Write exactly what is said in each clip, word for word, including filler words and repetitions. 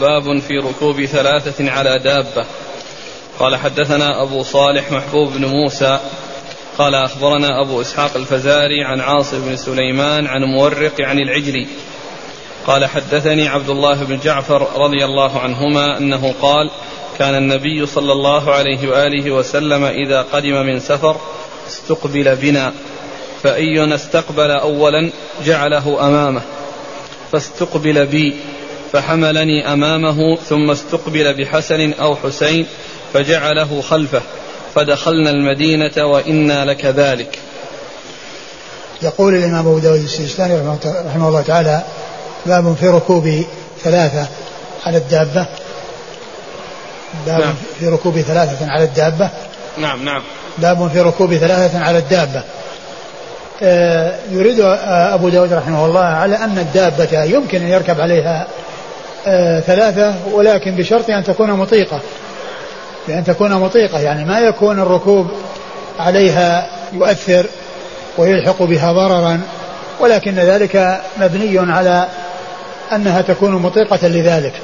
باب في ركوب ثلاثة على دابة. قال حدثنا أبو صالح محبوب بن موسى قال أخبرنا أبو إسحاق الفزاري عن عاصم بن سليمان عن مورق عن العجلي قال حدثني عبد الله بن جعفر رضي الله عنهما أنه قال كان النبي صلى الله عليه وآله وسلم إذا قدم من سفر استقبل بنا، فأينا استقبل أولا جعله أمامه، فاستقبل بي فحملني أمامه، ثم استقبل بحسن أو حسين فجعله خلفه، فدخلنا المدينة وإنا لكذلك. يقول الإمام أبو داود السجستاني رحمه الله تعالى باب في ركوب ثلاثة على الدابة. باب نعم. في ركوب ثلاثة على الدابة. نعم نعم. باب في ركوب ثلاثة على الدابة. آه يريد أبو داود رحمه الله على أن الدابة يمكن أن يركب عليها آه ثلاثة، ولكن بشرط أن تكون مطيقة، بأن تكون مطيقة يعني ما يكون الركوب عليها يؤثر ويلحق بها ضررا، ولكن ذلك مبني على أنها تكون مطيقة لذلك.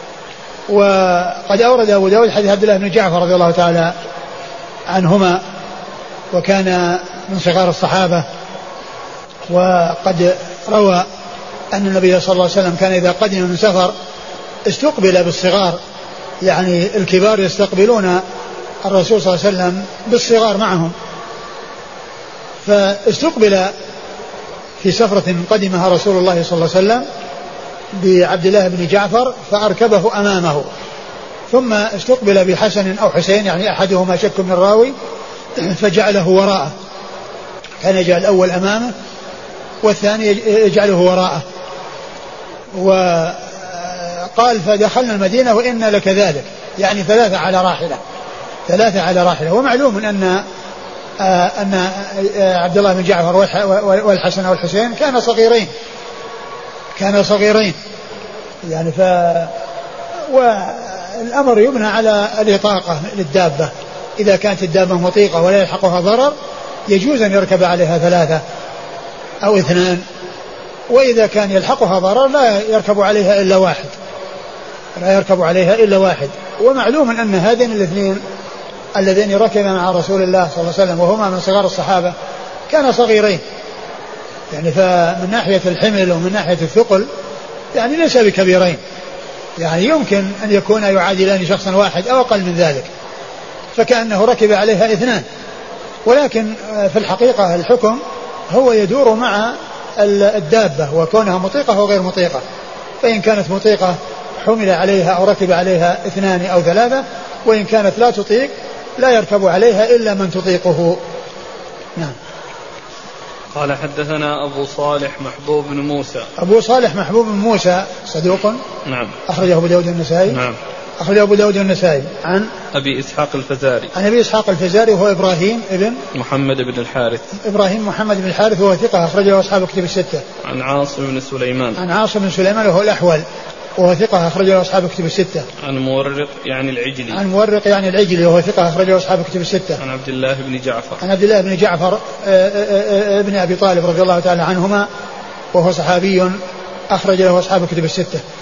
وقد أورد أبو داود حديث عبد الله بن جعفر رضي الله تعالى عنهما، وكان من صغار الصحابة، وقد روى أن النبي صلى الله عليه وسلم كان إذا قدم من سفر استقبل بالصغار، يعني الكبار يستقبلون الرسول صلى الله عليه وسلم بالصغار معهم. فاستقبل في سفرة قدمها رسول الله صلى الله عليه وسلم بعبد الله بن جعفر فأركبه أمامه، ثم استقبل بحسن أو حسين يعني أحدهما شك من الراوي فجعله وراءه، كان يجعل الأول أمامه والثاني يجعله وراءه. وقال فدخلنا المدينة وإنا لكذلك، يعني ثلاثة على راحلة، ثلاثة على راحلة. ومعلوم أن أن عبد الله بن جعفر والحسن والحسين كانوا صغيرين، كانوا صغيرين يعني ف والأمر يبنى على الإطاقة للدابة، إذا كانت الدابة مطيقة ولا يلحقها ضرر يجوز أن يركب عليها ثلاثة أو اثنان، وإذا كان يلحقها ضرر لا يركب عليها إلا واحد، لا يركب عليها إلا واحد. ومعلوم أن هذين الاثنين الذين ركب مع رسول الله صلى الله عليه وسلم وهما من صغار الصحابة كانا صغيرين، يعني فمن ناحية الحمل ومن ناحية الثقل يعني ليس بكبيرين، يعني يمكن أن يكون يعادلان شخصا واحد أو أقل من ذلك، فكأنه ركب عليها اثنان. ولكن في الحقيقة الحكم هو يدور مع الدابة وكونها مطيقة وغير مطيقة، فإن كانت مطيقة حمل عليها أو ركب عليها اثنان أو ثلاثة، وإن كانت لا تطيق لا يركب عليها إلا من تطيقه. نعم. قال حدثنا أبو صالح محبوب بن موسى. أبو صالح محبوب بن موسى صدوق نعم أخرجه أبو داود النسائي. نعم أخرجه أبو داود النسائي عن أبي إسحاق الفزاري. عن أبي إسحاق الفزاري وهو إبراهيم ابن محمد بن الحارث. إبراهيم محمد بن الحارث وهو ثقة أخرجه أصحاب كتب الستة. عن عاصم بن سليمان. عن عاصم بن سليمان وهو الأحول وهو ثقة أخرجه أصحاب كتب الستة. عن مورق يعني العجلي. عن مورق يعني العجلي وهو ثقة أخرجه أصحاب كتب الستة. عن عبد الله بن جعفر. عن عبد الله بن جعفر ابن أبي طالب رضي الله تعالى عنهما وهو صحابي أخرج له أصحاب كتب الستة.